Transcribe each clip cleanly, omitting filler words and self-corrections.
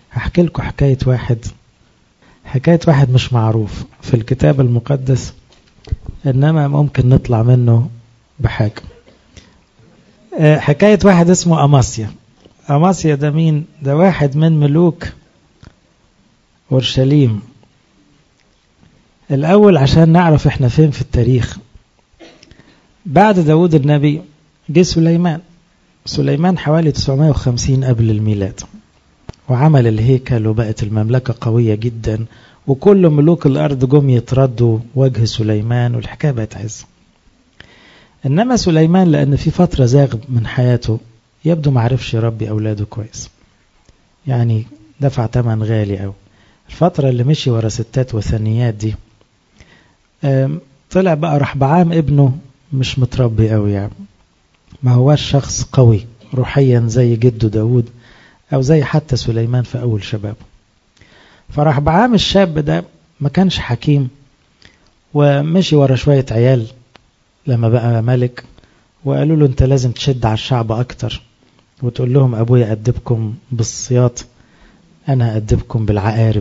هحكي لكم حكاية واحد مش معروف في الكتاب المقدس، إنما ممكن نطلع منه بحاجة. حكاية واحد اسمه أماسيا. أماسيا ده مين؟ ده واحد من ملوك أورشليم. الأول عشان نعرف إحنا فين في التاريخ، بعد داود النبي جه سليمان حوالي 950 قبل الميلاد، وعمل الهيكل وبقت المملكة قوية جدا، وكل ملوك الأرض جم يتردوا وجه سليمان، والحكاية بقت عز. إنما سليمان لأن في فترة زاغ من حياته، يبدو معرفش يربي أولاده كويس، يعني دفع ثمن غالي أوي. الفترة اللي مشي ورا ستات وثنيات دي، طلع بقى رحبعام ابنه مش متربي أوي، يعني ما هواش شخص قوي روحيا زي جده داود أو زي حتى سليمان في أول شبابه. فرحبعام الشاب ده ما كانش حكيم، ومشي ورا شوية عيال لما بقى ملك، وقالوا له انت لازم تشد على الشعب أكتر وتقول لهم أبويا أدبكم بالصياط، أنا أدبكم بالعقارب.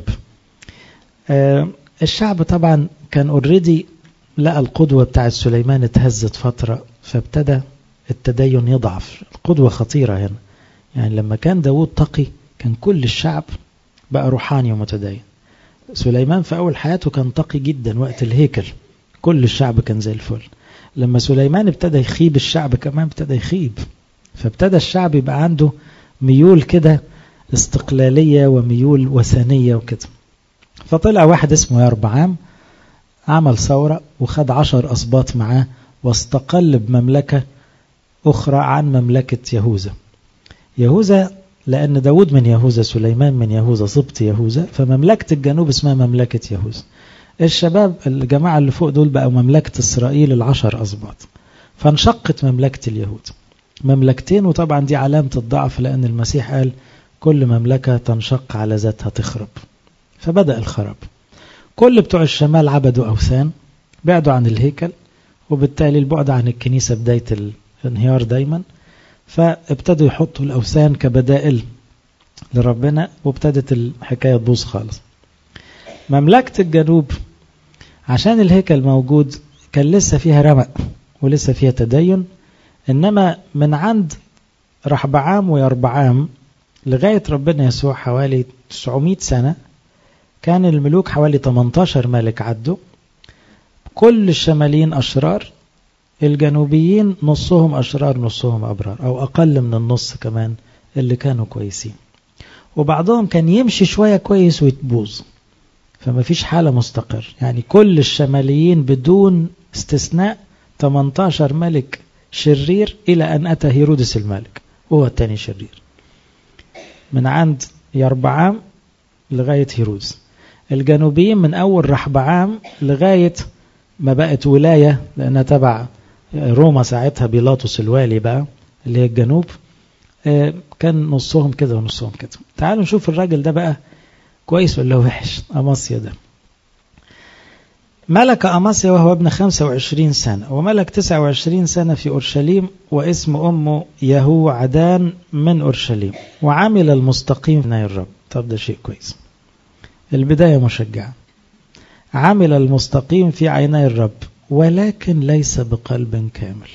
الشعب طبعا كان اوريدي لقى القدوة بتاعت سليمان اتهزت فترة، فابتدى التدين يضعف. القدوة خطيرة هنا، يعني لما كان داود تقي كان كل الشعب بقى روحاني ومتدين. سليمان في أول حياته كان تقي جدا وقت الهيكل، كل الشعب كان زي الفل. لما سليمان ابتدى يخيب، الشعب كمان ابتدى يخيب، فابتدى الشعب يبقى عنده ميول كده استقلالية وميول وثنية وكده. فطلع واحد اسمه يربعام، عمل ثورة وخد 10 أسباط معاه، واستقل بمملكة أخرى عن مملكة يهوذا لأن داود من يهوذا، سليمان من يهوذا، سبط يهوذا، فمملكة الجنوب اسمها مملكة يهوذا. الشباب الجماعة اللي فوق دول بقوا مملكة إسرائيل 10 أسباط، فانشقت مملكة اليهود مملكتين. وطبعا دي علامة الضعف، لأن المسيح قال كل مملكة تنشق على ذاتها تخرب، فبدأ الخراب. كل بتوع الشمال عبدوا أوثان، بعدوا عن الهيكل، وبالتالي البعد عن الكنيسة بداية الانهيار دايما، فابتدوا يحطوا الأوثان كبدائل لربنا، وابتدت الحكاية تبوظ خالص. مملكة الجنوب عشان الهيكل موجود كان لسه فيها رمق ولسه فيها تدين، إنما من عند رحبعام ويربعام لغاية ربنا يسوع حوالي 900 سنة كان الملوك حوالي 18 ملك عدوا، كل الشماليين أشرار، الجنوبيين نصهم أشرار نصهم أبرار، أو أقل من النص كمان اللي كانوا كويسين، وبعضهم كان يمشي شوية كويس ويتبوظ، فما فيش حالة مستقر. يعني كل الشماليين بدون استثناء 18 ملك شرير، إلى أن أتى هيرودس الملك وهو الثاني شرير، من عند يربعام لغاية هيرودس. الجنوبيين من أول رحبعام لغاية ما بقت ولاية، لأنها تبع روما ساعتها، بيلاطس الوالي بقى اللي هي الجنوب، كان نصهم كده ونصهم كده. تعالوا نشوف الراجل ده بقى كويس ولا وحش. أماسيا ده ملك أماسيا وهو ابن 25 سنة، وملك 29 سنة في أورشليم، واسم أمه يهوعدان من أورشليم، وعمل المستقيم في عيني الرب. طب ده شيء كويس، البداية مشجعة. عمل المستقيم في عيني الرب ولكن ليس بقلب كامل.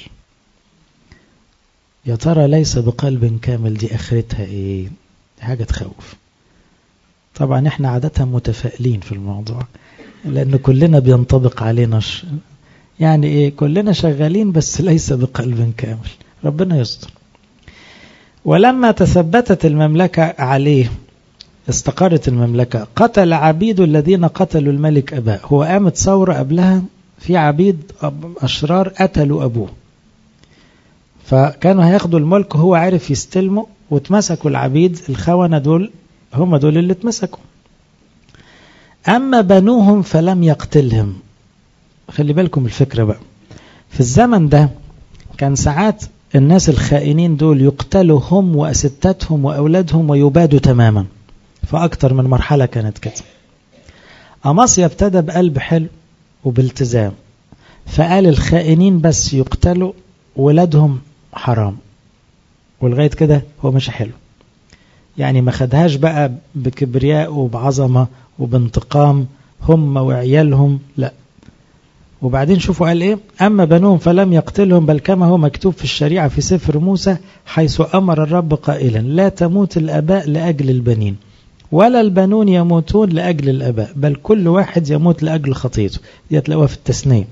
يا ترى ليس بقلب كامل دي آخرتها إيه؟ حاجة تخوف. طبعا احنا عادة متفائلين في الموضوع، لأن كلنا بينطبق علينا يعني إيه، كلنا شغالين بس ليس بقلب كامل. ربنا يستر. ولما تثبتت المملكة عليه، استقرت المملكة، قتل عبيد الذين قتلوا الملك أباه. هو قامت ثورة قبلها، في عبيد أشرار قتلوا أبوه، فكانوا هياخدوا الملك، وهو عارف يستلموا، واتمسكوا العبيد الخونة دول، هم دول اللي اتمسكوا. أما بنوهم فلم يقتلهم. خلي بالكم الفكرة بقى، في الزمن ده كان ساعات الناس الخائنين دول يقتلوا هم وأستاتهم وأولادهم ويبادوا تماما، فأكتر من مرحلة كانت كده. أماسيا ابتدى بقلب حلو وبالتزام، فقال الخائنين بس يقتلوا، ولادهم حرام، ولغاية كده هو مش حلو. يعني ما خدهاش بقى بكبرياء وبعظمة وبانتقام هم وعيالهم، لا. وبعدين شوفوا قال ايه: أما بنوهم فلم يقتلهم، بل كما هو مكتوب في الشريعة في سفر موسى، حيث أمر الرب قائلا: لا تموت الآباء لأجل البنين، ولا البنون يموتون لأجل الآباء، بل كل واحد يموت لأجل خطيته. دي هتلاقوها في التثنية.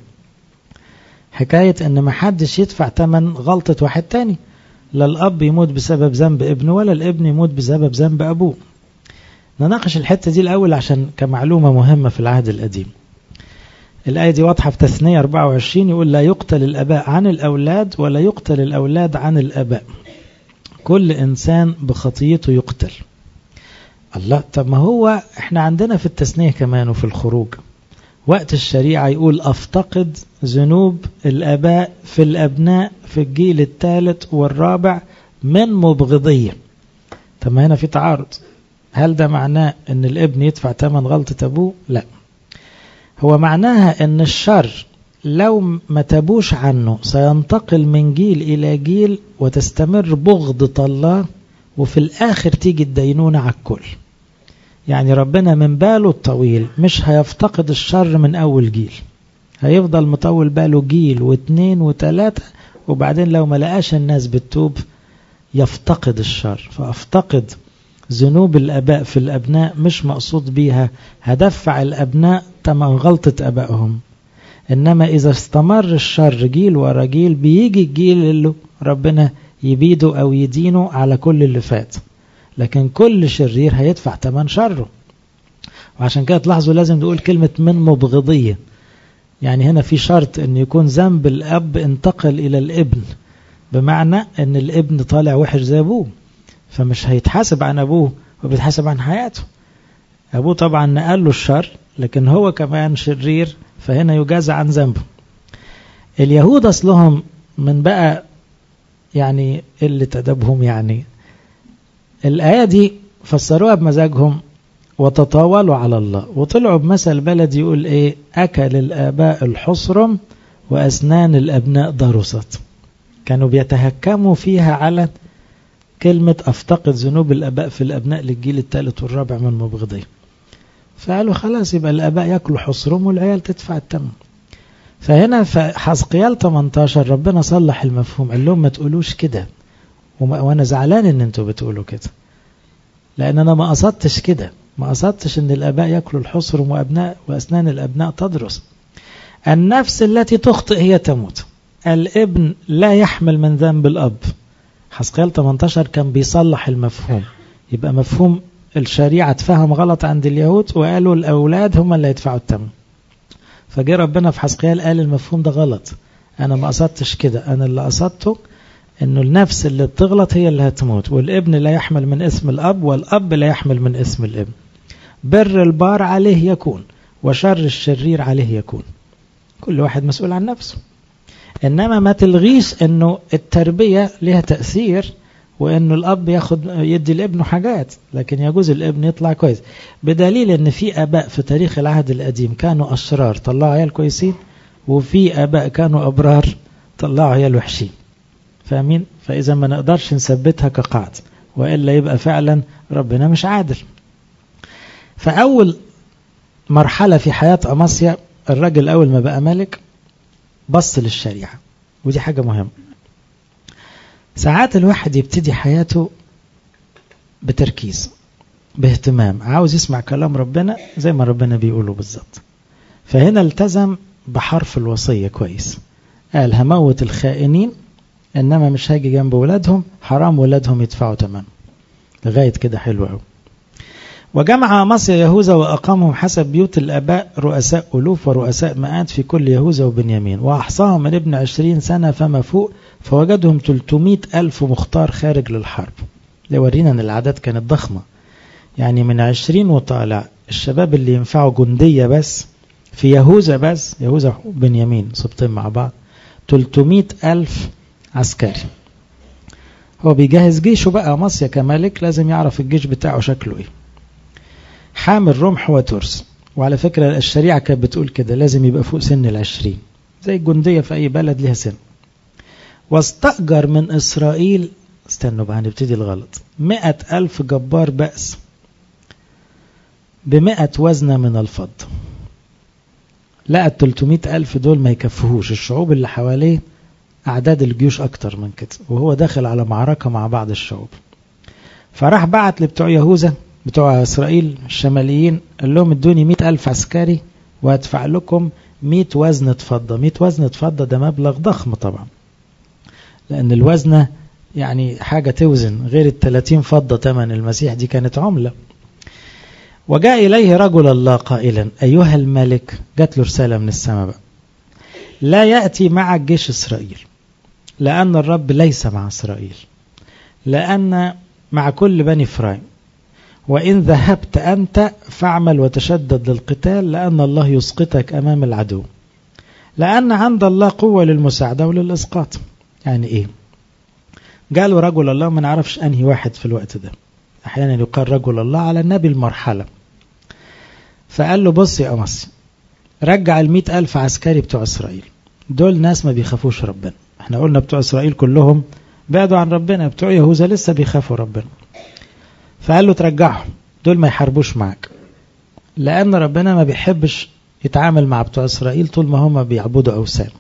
حكاية ان ما حدش يدفع ثمن غلطة واحد تاني، لا الأب يموت بسبب ذنب ابنه ولا الابن يموت بسبب ذنب أبوه. نناقش الحتة دي الأول عشان كمعلومة مهمة في العهد القديم. الآية دي واضحة في تثنية 24، يقول: لا يقتل الآباء عن الأولاد ولا يقتل الأولاد عن الآباء، كل إنسان بخطيته يقتل. الله، طب ما هو احنا عندنا في التثنية كمان وفي الخروج وقت الشريعة يقول: أفتقد ذنوب الآباء في الأبناء في الجيل الثالث والرابع من مبغضية. طب ما هنا في تعارض. هل ده معناه ان الابن يدفع ثمن غلطة أبوه؟ لا، هو معناها ان الشر لو ما تابوش عنه سينتقل من جيل إلى جيل وتستمر بغضة الله، وفي الآخر تيجي الدينونة على الكل. يعني ربنا من باله الطويل مش هيفتقد الشر من أول جيل، هيفضل مطول باله جيل واثنين وثلاثة، وبعدين لو ما لقاش الناس بتتوب يفتقد الشر. فأفتقد ذنوب الآباء في الأبناء مش مقصود بيها هدفع الأبناء تمن غلطة أبائهم، إنما إذا استمر الشر جيل ورا جيل بيجي الجيل اللي ربنا يبيده أو يدينه على كل اللي فات، لكن كل شرير هيدفع تمن شره. وعشان كده تلاحظوا لازم نقول كلمة من مبغضية، يعني هنا في شرط أن يكون ذنب الأب انتقل إلى الابن، بمعنى أن الابن طالع وحش زي أبوه، فمش هيتحاسب عن أبوه وبيتحاسب عن حياته. أبوه طبعا نقل له الشر، لكن هو كمان شرير، فهنا يجازى عن ذنبه. اليهود أصلهم من بقى يعني اللي تدبهم، يعني الآية دي فسروها بمزاجهم وتطاولوا على الله، وطلعوا بمثل بلد يقول ايه: أكل الآباء الحصرم وأسنان الأبناء ضرست. كانوا بيتهكموا فيها على كلمة أفتقد ذنوب الآباء في الأبناء للجيل الثالث والرابع من مبغضيه، فقالوا خلاص يبقى الآباء يأكلوا حصرم والعيال تدفع الثمن. فهنا في حزقيال 18 ربنا صلح المفهوم، قال لهم ما تقولوش كده، وانا زعلان ان انتوا بتقولوا كده، لان انا ما قصدتش كده، ما قصدتش ان الاباء ياكلوا الحصر واسنان الابناء تدرس. النفس التي تخطئ هي تموت، الابن لا يحمل من ذنب الاب. حزقيال 18 كان بيصلح المفهوم، يبقى مفهوم الشريعة اتفهم غلط عند اليهود وقالوا الاولاد هم اللي يدفعوا الثمن. فجاء ربنا في حزقيال قال المفهوم ده غلط، انا ما قصدتش كده، انا اللي قصدته انه النفس اللي بتغلط هي اللي هتموت، والابن لا يحمل من اسم الاب والاب لا يحمل من اسم الابن. بر البار عليه يكون وشر الشرير عليه يكون، كل واحد مسؤول عن نفسه. انما ما تلغيش انه التربية لها تأثير، وانه الاب يدي لابنه حاجات، لكن يجوز الابن يطلع كويس، بدليل ان في اباء في تاريخ العهد القديم كانوا اشرار طلعوا عيال كويسين، وفي اباء كانوا ابرار طلعوا عيال وحشين. فاهمين؟ فإذا ما نقدرش نثبتها كقاعدة، وإلا يبقى فعلا ربنا مش عادل. فأول مرحلة في حياة أماسيا، الرجل أول ما بقى ملك بص للشريعة، ودي حاجة مهمة. ساعات الواحد يبتدي حياته بتركيز باهتمام، عاوز يسمع كلام ربنا زي ما ربنا بيقوله بالظبط. فهنا التزم بحرف الوصية كويس، قال هموت الخائنين، إنما مش هاجي جنب ولادهم، حرام ولادهم يدفعوا ثمن. لغاية كده حلو قوي. وجمع أماسيا يهوذا وأقامهم حسب بيوت الآباء رؤساء ألوف ورؤساء مئات في كل يهوذا وبنيامين، وأحصاهم من ابن 20 سنة فما فوق، فوجدهم 300,000 مختار خارج للحرب. لورينا أن العدد كانت ضخمة، يعني من 20 وطالع الشباب اللي ينفعوا جندية بس في يهوذا، بس يهوذا وبنيامين سبطين مع بعض 300,000 عسكري. هو بيجهز جيشه بقى، أماسيا كمالك لازم يعرف الجيش بتاعه شكله ايه. حامل رمح وترس، وعلى فكرة الشريعة كانت بتقول كده لازم يبقى فوق سن 20 زي الجندية في أي بلد لها سن. واستأجر من إسرائيل استنوا بقى هنبتدي الغلط. 100,000 جبار بأس ب100 وزنة من الفضة. لقى 300,000 دول ما يكفهوش، الشعوب اللي حواليه أعداد الجيوش أكتر من كده، وهو داخل على معركة مع بعض الشعوب. فراح بعت لبتوع يهوذا بتوع إسرائيل الشماليين، قال لهم ادوني 100,000 عسكري وهدفع لكم 100 وزنة فضة. 100 وزنة فضة ده مبلغ ضخم طبعا، لأن الوزنة يعني حاجة توزن، غير 30 فضة تمن المسيح دي كانت عملة. وجاء إليه رجل الله قائلا أيها الملك، جات له رسالة من السماء بقى، لا يأتي مع جيش إسرائيل، لأن الرب ليس مع إسرائيل، لأن مع كل بني إفرايم، وإن ذهبت أنت فاعمل وتشدد للقتال، لأن الله يسقطك أمام العدو، لأن عند الله قوة للمساعدة وللإسقاط. يعني إيه؟ قالوا رجل الله، ما نعرفش أنهي واحد في الوقت ده، أحيانا يقال رجل الله على النبي المرحلة. فقال له بص يا أمسي، رجع 100,000 عسكري بتوع إسرائيل، دول ناس ما بيخافوش ربنا. احنا قلنا بتوع إسرائيل كلهم بعدوا عن ربنا، بتوع يهوذا لسه بيخافوا ربنا. فقال له ترجعهم، دول ما يحاربوش معك، لأن ربنا ما بيحبش يتعامل مع بتوع إسرائيل طول ما هم بيعبدوا أوثان.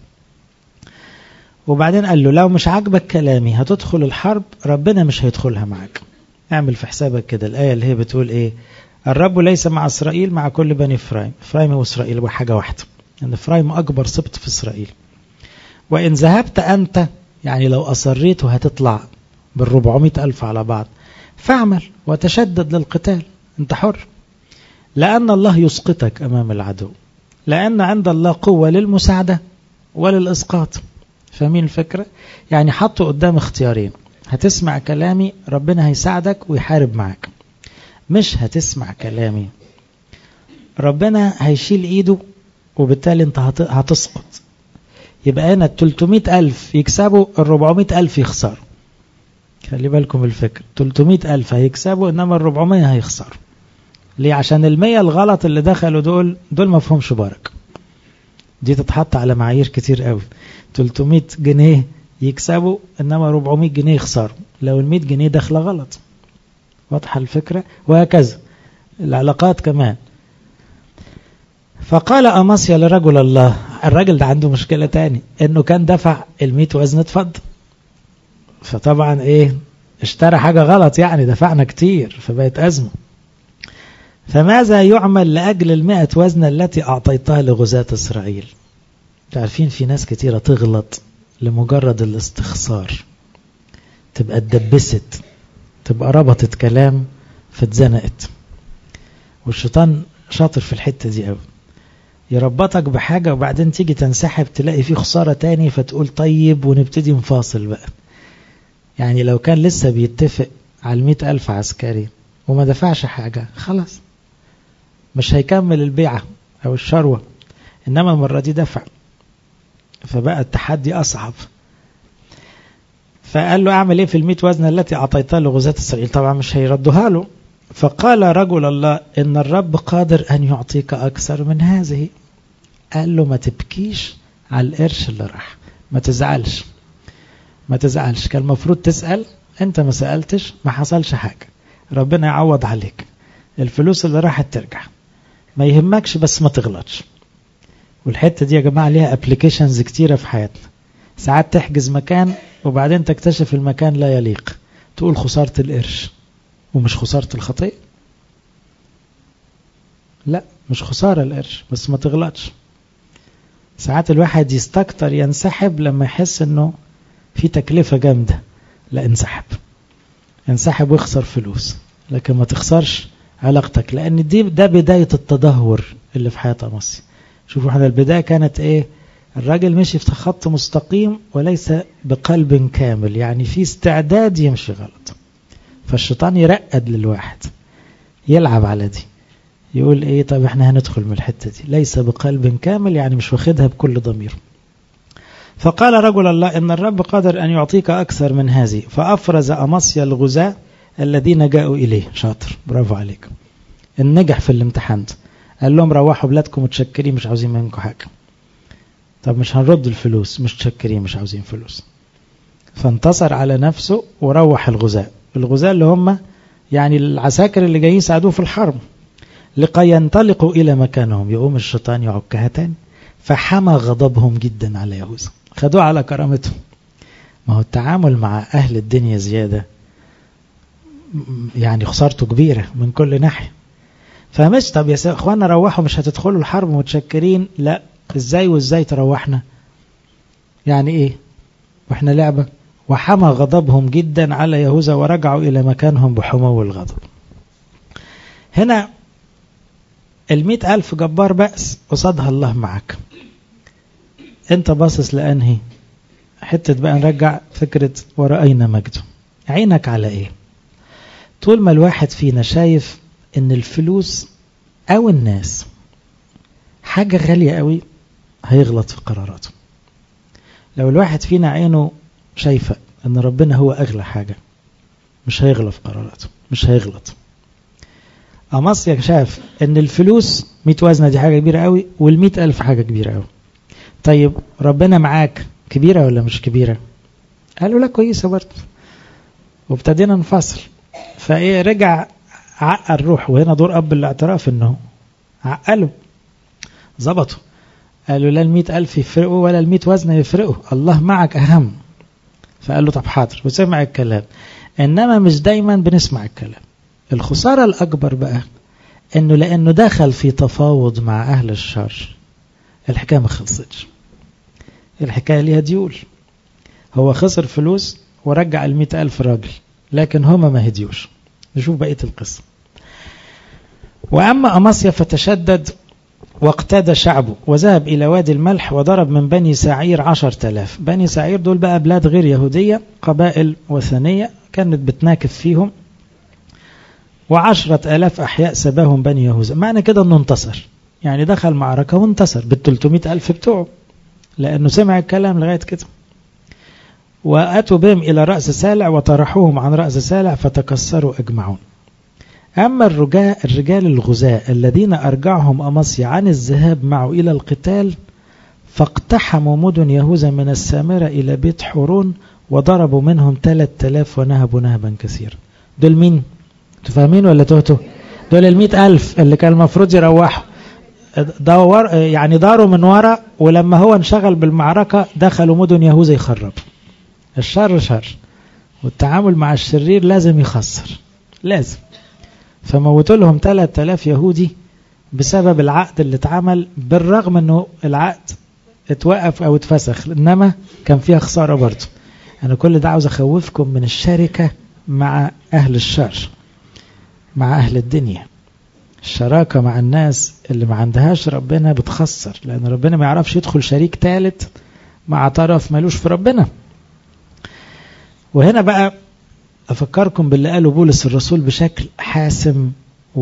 وبعدين قال له لو مش عاجبك كلامي هتدخل الحرب، ربنا مش هيدخلها معك. اعمل في حسابك كده الآية اللي هي بتقول ايه؟ الرب ليس مع إسرائيل، مع كل بني إفرايم. إفرايم وإسرائيل وحاجة واحدة، لأن إفرايم أكبر سبط في إسرائيل. وإن ذهبت أنت، يعني لو أصريت وهتطلع بال400,000 على بعض، فاعمل وتشدد للقتال، انت حر، لأن الله يسقطك أمام العدو، لأن عند الله قوة للمساعدة وللإسقاط. فاهمين الفكرة؟ يعني حطوا قدام اختيارين، هتسمع كلامي ربنا هيساعدك ويحارب معك، مش هتسمع كلامي ربنا هيشيل ايده وبالتالي انت هتسقط. يبقى هنا 300,000 يكسبوا، 400,000 يخسروا. خلي بالكم الفكرة، 300,000 هيكسبوا انما 400 هيخسروا. ليه؟ عشان 100 الغلط اللي دخلوا دول ما فهمش بركة. دي تتحط على معايير كتير قوي. 300 جنيه يكسبوا انما 400 جنيه يخسروا لو 100 جنيه داخله غلط. واضحة الفكرة؟ وهكذا العلاقات كمان. فقال أماسيا لرجل الله، الراجل ده عنده مشكلة تاني، انه كان دفع 100 وزنة فضة، فطبعا ايه، اشترى حاجة غلط، يعني دفعنا كتير فبقت أزمة. فماذا يعمل لأجل 100 وزنة التي أعطيتها لغزاة إسرائيل؟ تعرفين في ناس كتيرة تغلط لمجرد الاستخسار، تبقى اتدبست، تبقى ربطت كلام فاتزنقت. والشيطان شاطر في الحتة دي قوي، يربطك بحاجة وبعدين تيجي تنسحب تلاقي فيه خسارة تاني، فتقول طيب ونبتدي نفاصل بقى. يعني لو كان لسه بيتفق على 100,000 عسكري وما دفعش حاجة، خلاص مش هيكمل البيعة أو الشروة، إنما المرة دي دفع، فبقى التحدي أصعب. فقال له أعمل إيه في 100 وزنة التي أعطيتها لغزاة إسرائيل؟ طبعا مش هيردها له. فقال رجل الله إن الرب قادر أن يعطيك أكثر من هذه. قال له ما تبكيش على القرش اللي راح، ما تزعلش ما تزعلش، كان المفروض تسأل، أنت ما سألتش، ما حصلش حاجة، ربنا يعوض عليك، الفلوس اللي راحت ترجع، ما يهمكش بس ما تغلطش. والحتة دي يا جماعة ليها ابليكيشنز كتيرة في حياتنا. ساعات تحجز مكان وبعدين تكتشف المكان لا يليق، تقول خسارة القرش، ومش خسارة الخطيئة. لا مش خسارة القرش بس ما تغلطش. ساعات الواحد يستكتر ينسحب لما يحس انه في تكلفة جامدة، لا انسحب ويخسر فلوس، لكن ما تخسرش علاقتك، لان ده بداية التدهور اللي في حياة أماسيا. شوفوا احنا البداية كانت ايه؟ الراجل مشي في خط مستقيم وليس بقلب كامل، يعني في استعداد يمشي غلط. فالشيطان يرقد للواحد، يلعب على دي، يقول ايه طب احنا هندخل من الحتة دي، ليس بقلب كامل يعني مش واخدها بكل ضمير. فقال رجل الله إن الرب قادر أن يعطيك أكثر من هذه. فأفرز أماسيا الغزاة الذين جاءوا إليه. شاطر، برافو عليك، النجح في الامتحان. قال لهم روحوا بلادكم متشكرين، مش عاوزين منكم حاجة. طب مش هنرد الفلوس، مش تشكرين، مش عاوزين فلوس. فانتصر على نفسه وروح الغزاة اللي هم يعني العساكر اللي جايين يساعدوه في الحرب، لقى ينطلقوا إلى مكانهم. يقوم الشيطان يعكها تاني، فحمى غضبهم جدا على يهوذا، خدوه على كرامتهم. ما هو التعامل مع أهل الدنيا زيادة يعني خسارته كبيرة من كل ناحية. فمش طب يا اخوانا روحوا، مش هتدخلوا الحرب متشكرين، لا ازاي تروحنا يعني ايه واحنا لعبة. وحمى غضبهم جدا على يهوذا ورجعوا إلى مكانهم بحمو الغضب. هنا 100,000 جبار بأس قصادها الله معك. انت باصص لأنهي حتة بقى؟ نرجع فكرة ورأينا مجده. عينك على ايه؟ طول ما الواحد فينا شايف ان الفلوس او الناس حاجة غالية قوي هيغلط في قراراته. لو الواحد فينا عينه شايفة ان ربنا هو اغلى حاجة مش هيغلط في قراراته، مش هيغلط. أمصيا شاف ان الفلوس 100 وزنة دي حاجة كبيرة قوي، وال100,000 حاجة كبيرة قوي. طيب ربنا معاك كبيرة ولا مش كبيرة؟ قالوا لا كويسة برضه. وابتدينا نفصل. فايه رجع عقل روح، وهنا دور أب الاعتراف انه عقلوا ظبطوا، قالوا لا 100,000 يفرقوا ولا 100 وزنة يفرقوا، الله معك أهم. فقال له طب حاضر، وسمع الكلام. إنما مش دايما بنسمع الكلام. الخسارة الأكبر بقى إنه لأنه دخل في تفاوض مع أهل الشر، الحكاية ما خلصتش. الحكاية ليها ديول. هو خسر فلوس ورجع 100,000 راجل، لكن هما ما هديوش. نشوف بقية القصة. وأما أمصيا فتشدد واقتدى شعبه وذهب إلى وادي الملح وضرب من بني سعير 10,000. بني سعير دول بقى بلاد غير يهودية، قبائل وثنية كانت بتناكف فيهم. 10,000 أحياء سباهم بني يهوذا. معنى كده أنه انتصر، يعني دخل معركة وانتصر بال300,000 بتوعه، لأنه سمع الكلام لغاية كده. وأتوا بهم إلى رأس سالع وطرحوهم عن رأس سالع فتكسروا أجمعون. أما الرجال الغزاة الذين أرجعهم أمصيا عن الذهاب معه إلى القتال فاقتحموا مدن يهوذا من السامرة إلى بيت حورون وضربوا منهم 3,000 ونهبوا نهبا كثيرا. دول مين؟ تفهمين ولا تهتوا؟ دول 100,000 اللي كان المفروض يروحوا، يعني داروا من وراء، ولما هو انشغل بالمعركة دخلوا مدن يهوذا يخرب. الشر شر، والتعامل مع الشرير لازم يخسر، لازم. فموتوا لهم 3,000 يهودي بسبب العقد اللي اتعمل، بالرغم انه العقد اتوقف او اتفسخ، انما كان فيها خسارة برضه. انا كل ده عاوز اخوفكم من الشركة مع اهل الشر، مع اهل الدنيا. الشراكة مع الناس اللي ما عندهاش ربنا بتخسر، لان ربنا ما يعرفش يدخل شريك ثالث مع طرف مالوش في ربنا. وهنا بقى أفكركم باللي قاله بولس الرسول بشكل حاسم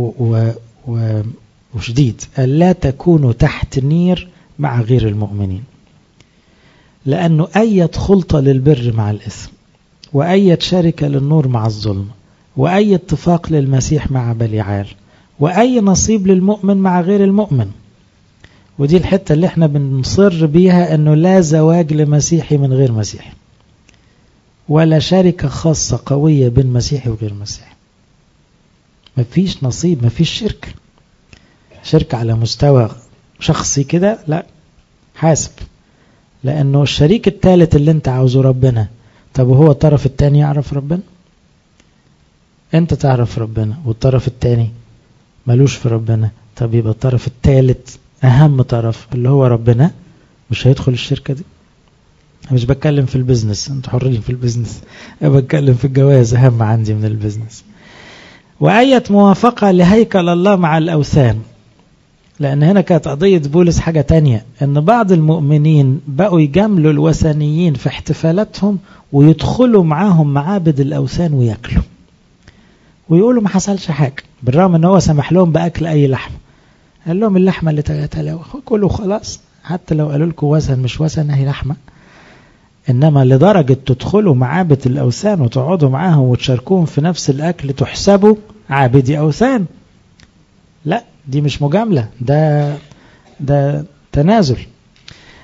وشديد. قال لا تكونوا تحت النير مع غير المؤمنين، لأنه أي خلطة للبر مع الإثم، وأي شركة للنور مع الظلم، وأي اتفاق للمسيح مع بليعال، وأي نصيب للمؤمن مع غير المؤمن. ودي الحتة اللي احنا بنصر بيها، أنه لا زواج لمسيحي من غير مسيحي، ولا شركة خاصة قوية بين مسيحي وغير مسيحي. مفيش نصيب، مفيش شركة على مستوى شخصي كده، لا، حاسب. لأنه الشريك الثالث اللي انت عاوزه ربنا. طب وهو الطرف الثاني يعرف ربنا؟ انت تعرف ربنا والطرف الثاني ملوش في ربنا. طب يبقى الطرف الثالث أهم طرف اللي هو ربنا مش هيدخل الشركة دي. مش بتكلم في البزنس، انتوا حرين في البزنس، بتكلم في الجواز أهم عندي من البزنس. وآية موافقة لهيكل الله مع الأوثان، لأن هنا كانت قضية بولس حاجة تانية، أن بعض المؤمنين بقوا يجاملوا الوثنيين في احتفالاتهم ويدخلوا معاهم معابد الأوثان ويأكلوا ويقولوا ما حصلش حاجة، بالرغم أنه هو سمح لهم بأكل أي لحم. قال لهم اللحمة اللي تلاتة كلوا خلاص، حتى لو قالوا لكم وثن مش وثن هي لحمة. إنما لدرجة تدخلوا معابد الأوثان وتقعدوا معاهم وتشاركوهم في نفس الأكل تحسبوا عابدي أوثان. لا، دي مش مجاملة، ده تنازل.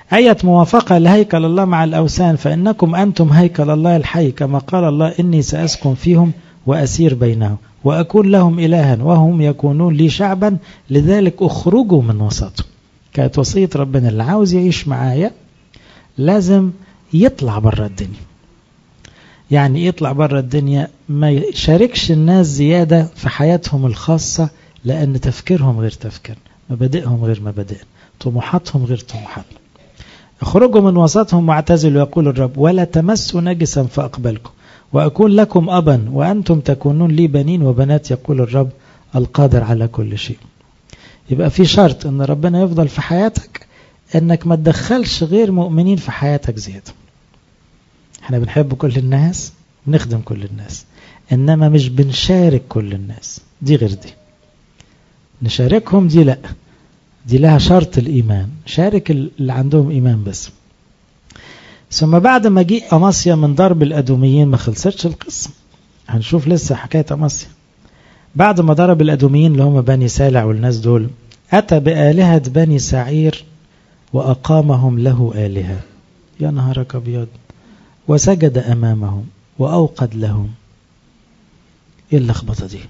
أية موافقة لهيكل الله مع الأوثان، فإنكم أنتم هيكل الله الحي، كما قال الله إني سأسكن فيهم وأسير بينهم وأكون لهم إلها وهم يكونون لي شعبا، لذلك أخرجوا من وسطهم. كانت وصية ربنا اللي عاوز يعيش معايا لازم يطلع برا الدنيا. يعني يطلع برا الدنيا، ما يشاركش الناس زيادة في حياتهم الخاصة، لأن تفكيرهم غير تفكير، مبادئهم غير مبادئ، طموحاتهم غير طموحاتنا. اخرجوا من وسطهم واعتزلوا يقول الرب، ولا تمسوا نجسا فأقبلكم وأكون لكم أبا وأنتم تكونون لي بنين وبنات، يقول الرب القادر على كل شيء. يبقى في شرط ان ربنا يفضل في حياتك، انك ما تدخلش غير مؤمنين في حياتك زيادة. احنا بنحب كل الناس، بنخدم كل الناس، انما مش بنشارك كل الناس، دي غير دي. نشاركهم دي لا، دي لها شرط الإيمان، شارك اللي عندهم إيمان بس. ثم بعد ما جاء أماسيا من ضرب الأدوميين، ما خلصتش القصة، هنشوف لسه حكاية أماسيا. بعد ما ضرب الأدوميين اللي هم بني سالع والناس دول، أتى بآلهة بني سعير وأقامهم له آلهة. يا نهارك أبيض! وسجد أمامهم وأوقد لهم. إيه اللخبطة دي؟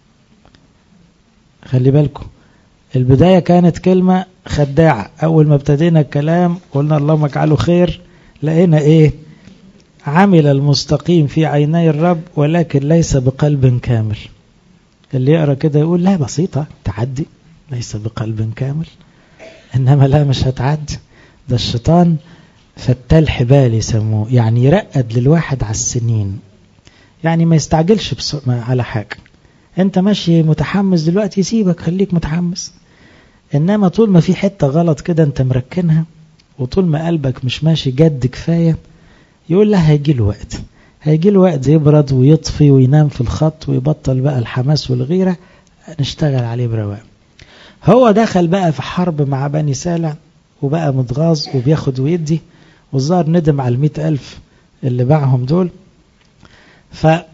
خلي بالكم، البداية كانت كلمة خداعة. أول ما ابتدينا الكلام قلنا اللهم اجعله خير، لقينا إيه؟ عمل المستقيم في عيني الرب ولكن ليس بقلب كامل. اللي يقرأ كده يقول لا بسيطة تعدي، ليس بقلب كامل. إنما لا، مش هتعدي. ده الشيطان فتال حبال يسموه، يعني يرقد للواحد على السنين، يعني ما يستعجلش على حاجة. انت ماشي متحمس دلوقتي، يسيبك خليك متحمس، انما طول ما في حتة غلط كده انت مركنها، وطول ما قلبك مش ماشي جد كفاية، يقول له هيجي له وقت يبرد ويطفي وينام في الخط ويبطل بقى الحماس والغيرة، نشتغل عليه برواق. هو دخل بقى في حرب مع بني سالع وبقى متغاظ وبياخد ويدي، والظاهر ندم على 100,000 اللي باعهم دول، فبقى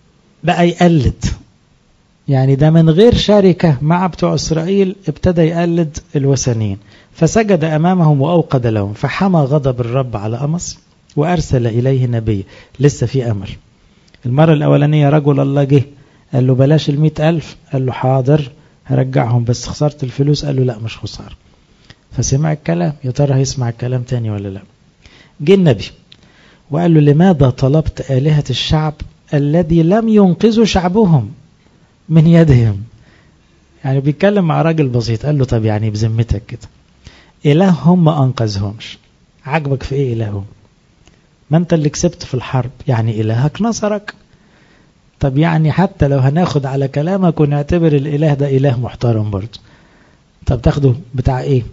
يقلد. يعني ده من غير شركة مع بتوع إسرائيل ابتدى يقلد الوثنيين. فسجد أمامهم وأوقد لهم، فحمى غضب الرب على أمص وأرسل إليه نبي. لسه في أمل. المرة الأولانية رجل الله جه قال له بلاش 100,000، قال له حاضر هرجعهم بس خسرت الفلوس، قال له لا مش خسارة. فسمع الكلام، يا ترى هيسمع الكلام تاني ولا لا؟ جه النبي وقال له لماذا طلبت آلهة الشعب الذي لم ينقذوا شعبهم من يدهم؟ يعني بيتكلم مع راجل بسيط، قال له طب يعني بذمتك كده إلههم ما أنقذهمش، عجبك في إيه إلههم؟ ما أنت اللي كسبت في الحرب، يعني إلهك نصرك. طب يعني حتى لو هناخد على كلامك ونعتبر الإله ده إله محترم برضه، طب تاخده بتاع إيه؟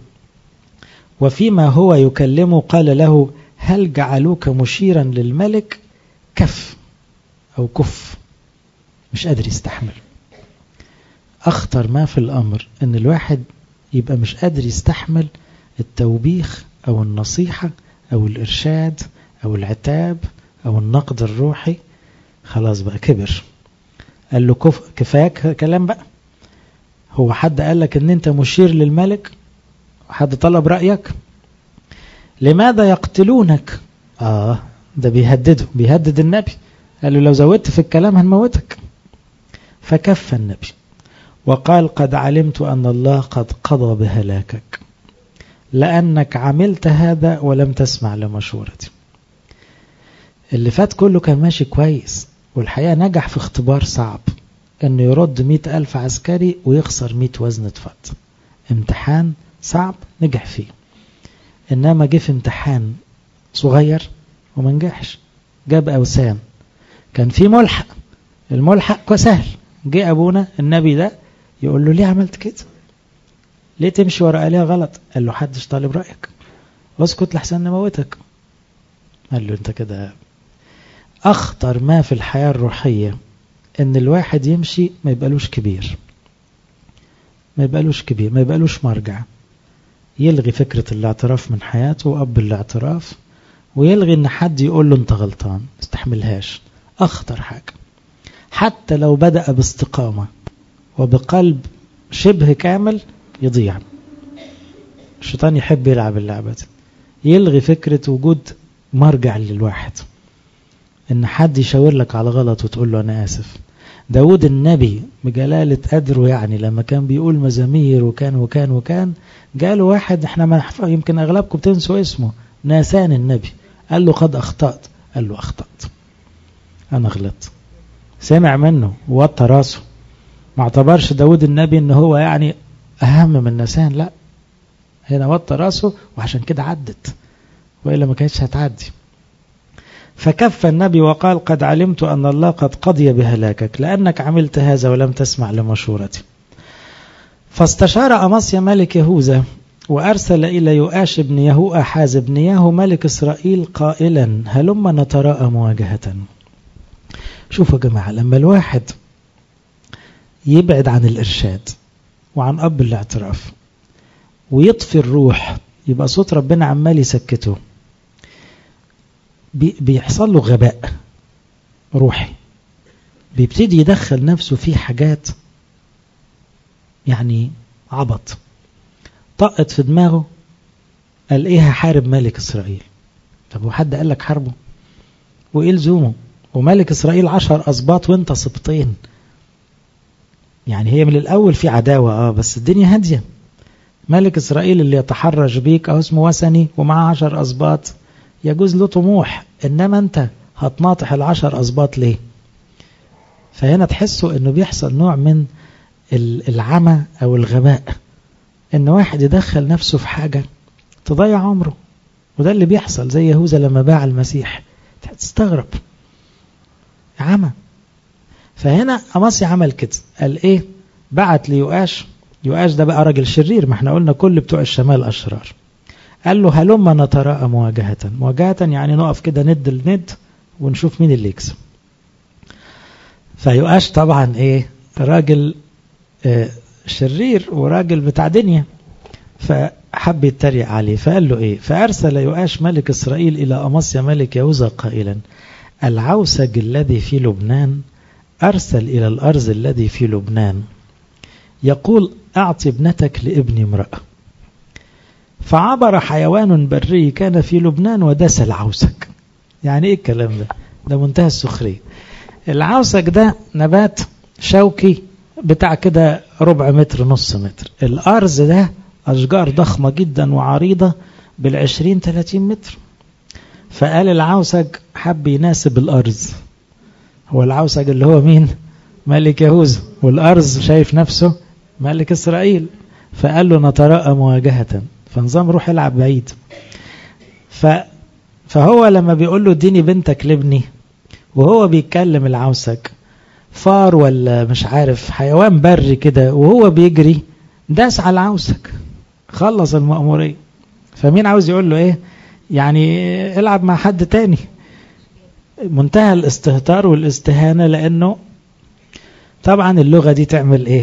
وفيما هو يكلمه قال له هل جعلوك مشيرا للملك؟ كف أو كف، مش قادر يستحمل. أخطر ما في الأمر أن الواحد يبقى مش قادر يستحمل التوبيخ أو النصيحة أو الإرشاد أو العتاب أو النقد الروحي. خلاص بقى كبر. قال له كفاك كلام بقى. هو حد قال لك أن أنت مشير للملك؟ حد طلب رأيك؟ لماذا يقتلونك؟ ده بيهدد النبي. قال له لو زودت في الكلام هنموتك. فكف النبي وقال قد علمت أن الله قد قضى بهلاكك لأنك عملت هذا ولم تسمع لمشورتي. اللي فات كله كان ماشي كويس، والحقيقة نجح في اختبار صعب أنه يرد 100,000 عسكري ويخسر 100 وزنة فضة. امتحان صعب نجح فيه، إنما جه في امتحان صغير وما نجحش، جاب أوسام. كان في ملحق، الملحق سهل. جه أبونا النبي ده يقول له ليه عملت كده؟ ليه تمشي ورا آلهة غلط؟ قال له حدش طالب رأيك، اسكت لحسن نموتك. قال له انت كده. أخطر ما في الحياة الروحية ان الواحد يمشي ما يبقالوش كبير، ما يبقالوش مرجع، يلغي فكرة الاعتراف من حياته وأب الاعتراف، ويلغي ان حد يقول له انت غلطان، استحملهاش. أخطر حاجة. حتى لو بدأ باستقامة وبقلب شبه كامل يضيع. الشيطان يحب يلعب اللعبة دي، يلغي فكرة وجود مرجع للواحد، ان حد يشاور لك على غلط وتقول له انا اسف. داود النبي بجلالة قدره يعني لما كان بيقول مزامير وكان جاله واحد، احنا ما يمكن اغلبكم بتنسوا اسمه، ناسان النبي، قال له قد اخطأت، قال له اخطأت، انا غلطت. سمع منه ووطى راسه، ما اعتبرش داود النبي ان هو يعني اهم من ناسان، لا، هنا وطى راسه وعشان كده عدت، وإلا ما كانتش هتعدي. فكف النبي وقال قد علمت أن الله قد قضي بهلاكك لأنك عملت هذا ولم تسمع لمشورتي. فاستشار أمصيا ملك يهوذا وأرسل إلى يؤاش بن يهوآحاز بن ياهو ملك إسرائيل قائلا هلما نتراءى مواجهة. شوفوا يا جماعة، لما الواحد يبعد عن الإرشاد وعن أب الاعتراف ويطفي الروح، يبقى صوت ربنا عمال يسكته، بيحصل له غباء روحي، بيبتدي يدخل نفسه في حاجات يعني عبط، طقت في دماغه قال ايه هحارب ملك إسرائيل. طب وحد قال لك حاربه؟ وايه لزومه؟ وملك إسرائيل 10 أسباط وانت سبطين، يعني هي من الأول في عداوة بس الدنيا هادية. ملك إسرائيل اللي يتحرج بيك أو اسمه وثني ومعاه 10 أسباط يجوز له طموح، إنما أنت هتناطح 10 أسباط ليه؟ فهنا تحسوا إنه بيحصل نوع من العمى أو الغباء، إن واحد يدخل نفسه في حاجة تضيع عمره، وده اللي بيحصل زي يهوذا لما باع المسيح، تستغرب عمى. فهنا أمصيا عمل كده، قال إيه؟ بعت ليؤاش، يؤاش ده بقى راجل شرير، ما احنا قلنا كل بتوع الشمال أشرار، قال له هلما نتراءى مواجهة يعني نقف كده ند لند ونشوف مين اللي يكسب. فيؤاش طبعا ايه، راجل شرير وراجل بتاع دنيا، فحب يتريق عليه، فقال له ايه؟ فأرسل يؤاش ملك إسرائيل إلى أمصيا ملك يهوذا قائلا العوسج الذي في لبنان أرسل إلى الأرز الذي في لبنان يقول أعطي ابنتك لابن امرأة، فعبر حيوان بري كان في لبنان وداس العوسج. يعني ايه الكلام ده؟ ده منتهى السخرية. العوسج ده نبات شوكي بتاع كده 4 متر نص متر، الأرز ده أشجار ضخمة جدا وعريضة بال20-30 متر. فقال العوسج حب يناسب الأرز، هو العوسج اللي هو مين؟ ملك يهوذا، والأرز شايف نفسه ملك إسرائيل، فقال له نتراءى مواجهة، فنظام روح يلعب بعيد. فهو لما بيقول له اديني بنتك لابني، وهو بيتكلم العوسج فار ولا مش عارف حيوان بري كده، وهو بيجري داس على العوسج خلص المأمورية. فمين عاوز يقول له ايه؟ يعني العب مع حد تاني. منتهى الاستهتار والاستهانة، لانه طبعا اللغة دي تعمل ايه؟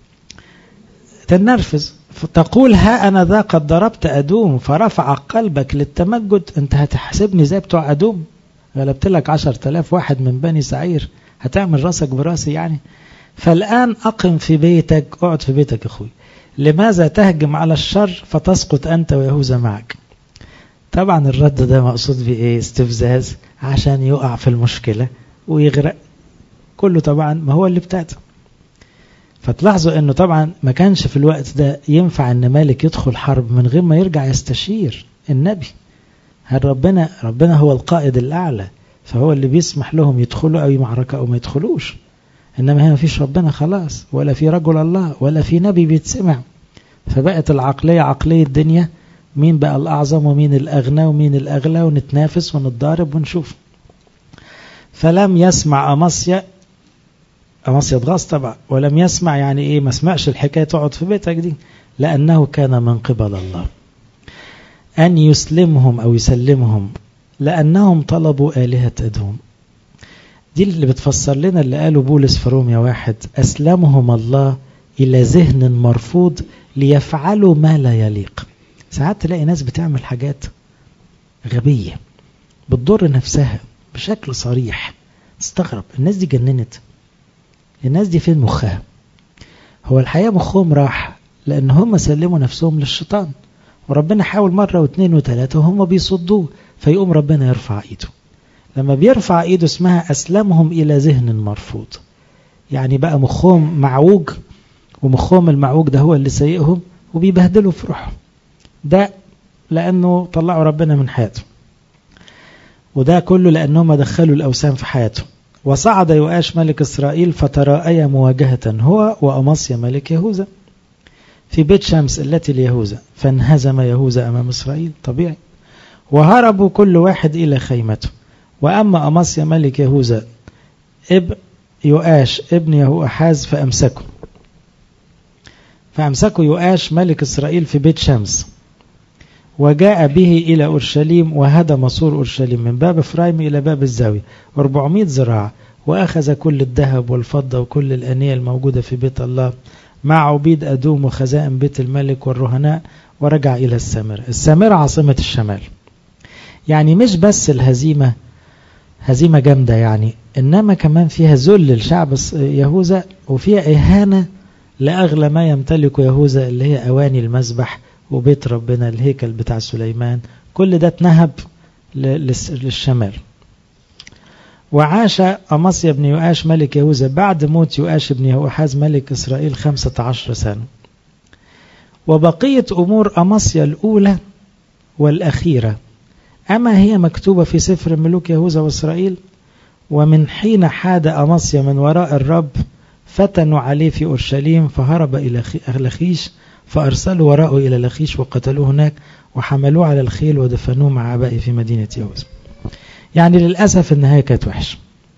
تنرفز، فتقول ها أنا ذا قد ضربت أدوم فرفع قلبك للتمجد. أنت هتحسبني زي بتوع أدوم؟ غلبت لك 10,000 واحد من بني سعير، هتعمل راسك براسي يعني؟ فالآن أقم في بيتك، اقعد في بيتك أخوي، لماذا تهجم على الشر فتسقط أنت ويهوذا معك؟ طبعا الرد ده مقصود بيه إيه؟ استفزاز عشان يقع في المشكلة ويغرق كله، طبعا ما هو اللي بتاعته. فتلاحظوا انه طبعا ما كانش في الوقت ده ينفع ان مالك يدخل حرب من غير ما يرجع يستشير النبي. هل ربنا هو القائد الاعلى، فهو اللي بيسمح لهم يدخلوا اي معركة او ما يدخلوش. انما هنا ما فيش ربنا خلاص، ولا في رجل الله، ولا في نبي بيتسمع. فبقت العقلية عقلية الدنيا، مين بقى الاعظم ومين الاغنى ومين الاغلى، ونتنافس ونتضارب ونشوف. فلم يسمع أمصيا اتغاظ طبعا، ولم يسمع يعني ايه؟ ما سمعش الحكاية تقعد في بيتك دي، لأنه كان من قبل الله أن يسلمهم أو يسلمهم، لأنهم طلبوا آلهة أدوم. دي اللي بتفسر لنا اللي قاله بولس في رومية 1 أسلمهم الله إلى ذهن مرفوض ليفعلوا ما لا يليق. ساعات تلاقي ناس بتعمل حاجات غبية بتضر نفسها بشكل صريح، تستغرب الناس دي جننت، الناس دي فين مخها؟ هو الحقيقة مخهم راح، لأن هم سلموا نفسهم للشيطان، وربنا حاول مرة واثنين وثلاثة وهم بيصدوه، فيقوم ربنا يرفع ايده. لما بيرفع ايده اسمها أسلمهم إلى ذهن مرفوض، يعني بقى مخهم معوج، ومخهم المعوج ده هو اللي سيئهم وبيبهدلوا في روحهم. ده لأنه طلعوا ربنا من حياته، وده كله لأنهم دخلوا الأوثان في حياته. وصعد يؤاش ملك إسرائيل فتراءي مواجهة هو وأمصيا ملك يهوذا في بيت شمس التي ليهوذا، فانهزم يهوذا أمام إسرائيل طبيعي، وهربوا كل واحد إلى خيمته. وأما أمصيا ملك يهوذا يؤاش ابن يهوأحاز فأمسكوا يؤاش ملك إسرائيل في بيت شمس، وجاء به إلى أورشليم وهدم سور أورشليم من باب إفرايم إلى باب الزاوية 400 ذراع، وأخذ كل الذهب والفضة وكل الأنية الموجودة في بيت الله مع عبيد أدوم وخزائن بيت الملك والرهناء، ورجع إلى السامرة. السامرة عاصمة الشمال، يعني مش بس الهزيمة هزيمة جامدة يعني، إنما كمان فيها ذل للشعب يهوذا، وفيها إهانة لأغلى ما يمتلك يهوذا اللي هي أواني المذبح وبيت ربنا الهيكل بتاع سليمان، كل ده اتنهب للشمال. وعاش أمصيا بن يؤاش ملك يهوذا بعد موت يؤاش بن يهوأحاز ملك إسرائيل 15 سنة. وبقية أمور أمصيا الأولى والأخيرة أما هي مكتوبة في سفر ملوك يهوذا وإسرائيل. ومن حين حاد أمصيا من وراء الرب فتنوا عليه في أورشليم، فهرب إلى لخيش، فأرسلوا وراءه إلى لخيش وقتلوه هناك، وحملوه على الخيل ودفنوه مع آبائه في مدينة يهوذا. يعني للأسف النهاية كانت وحشة.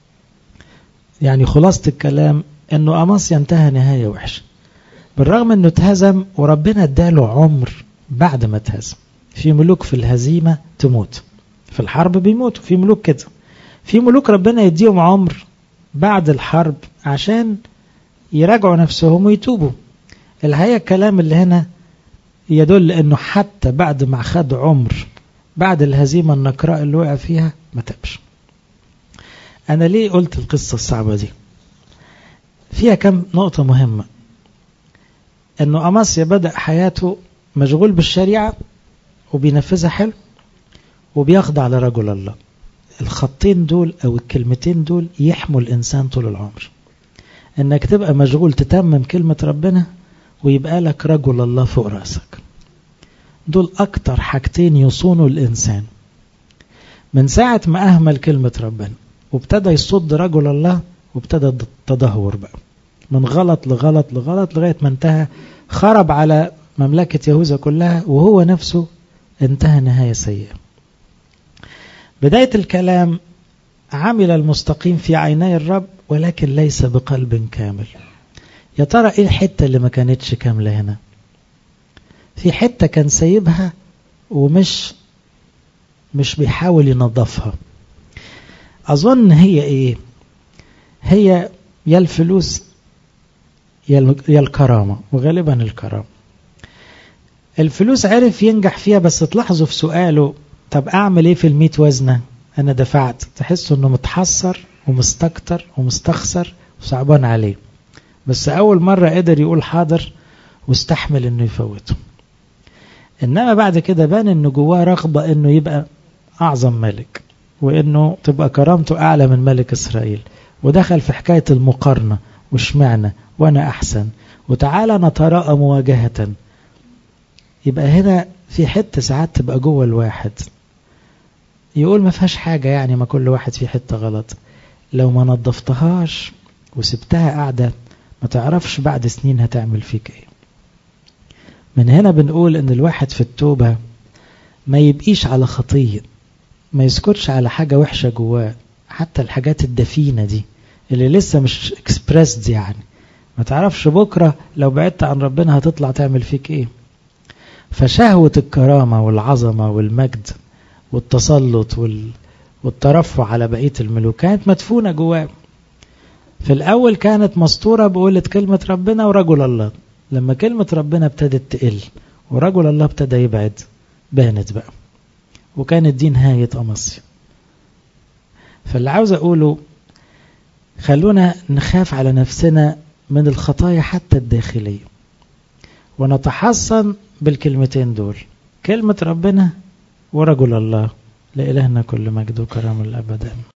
يعني خلاصة الكلام أنه أمصيا انتهى نهاية وحشة، بالرغم أنه اتهزم وربنا اداله عمر بعد ما اتهزم. في ملوك في الهزيمة تموت، في الحرب بيموتوا، في ملوك كده. في ملوك ربنا يديهم عمر بعد الحرب عشان يراجعوا نفسهم ويتوبوا. الحقيقة الكلام اللي هنا يدل أنه حتى بعد ما خد عمر بعد الهزيمة النكراء اللي وقع فيها ما تابش. أنا ليه قلت القصة الصعبة دي؟ فيها كم نقطة مهمة. أنه أمصيا بدأ حياته مشغول بالشريعة وبينفذها حلو وبيخضع لرجل الله. الخطين دول أو الكلمتين دول يحموا الإنسان طول العمر، أنك تبقى مشغول تتمم كلمة ربنا ويبقى لك رجل الله فوق رأسك. دول أكتر حاجتين يصونوا الإنسان. من ساعة ما أهمل كلمة ربنا وابتدى يصد رجل الله، وابتدى التدهور بقى من غلط لغلط لغلط لغاية ما انتهى، خرب على مملكة يهوذا كلها، وهو نفسه انتهى نهاية سيئة. بداية الكلام: عمل المستقيم في عيني الرب ولكن ليس بقلب كامل. يا ترى ايه الحتة اللي ما كانتش كاملة هنا؟ في حتة كان سايبها ومش بيحاول ينظفها. أظن هي ايه؟ هي يا الفلوس يا الكرامة، وغالبا الكرامة. الفلوس عرف ينجح فيها، بس تلاحظوا في سؤاله: طب أعمل إيه في 100 وزنة أنا دفعت؟ تحسوا أنه متحسر ومستكتر ومستخسر وصعبان عليه، بس أول مرة قدر يقول حاضر واستحمل أنه يفوته. إنما بعد كده بان أنه جواه رغبة أنه يبقى أعظم ملك، وأنه تبقى كرامته أعلى من ملك إسرائيل، ودخل في حكاية المقارنة وشمعنا وأنا أحسن وتعالى نتراءى مواجهة. يبقى هنا في حتة ساعات تبقى جوه الواحد يقول ما فيهاش حاجة، يعني ما كل واحد في حتة غلط. لو ما نظفتهاش وسبتها قاعدة ما تعرفش بعد سنين هتعمل فيك ايه. من هنا بنقول ان الواحد في التوبة ما يبقيش على خطية، ما يسكتش على حاجة وحشة جواه، حتى الحاجات الدفينة دي اللي لسه مش اكسبريسد، يعني ما تعرفش بكرة لو بعدت عن ربنا هتطلع تعمل فيك ايه. فشهوة الكرامة والعظمة والمجد والتسلط والترفع على بقية الملوك كانت مدفونة جواه. في الأول كانت مسطورة بقولة كلمة ربنا ورجل الله. لما كلمة ربنا ابتدت تقل ورجل الله ابتدى يبعد، بانت بقى، وكانت دي نهاية أمصيا. فاللي عاوز أقوله: خلونا نخاف على نفسنا من الخطايا حتى الداخلية، ونتحصن بالكلمتين دول: كلمة ربنا ورجل الله. لإلهنا كل مجد وكرم الأبد.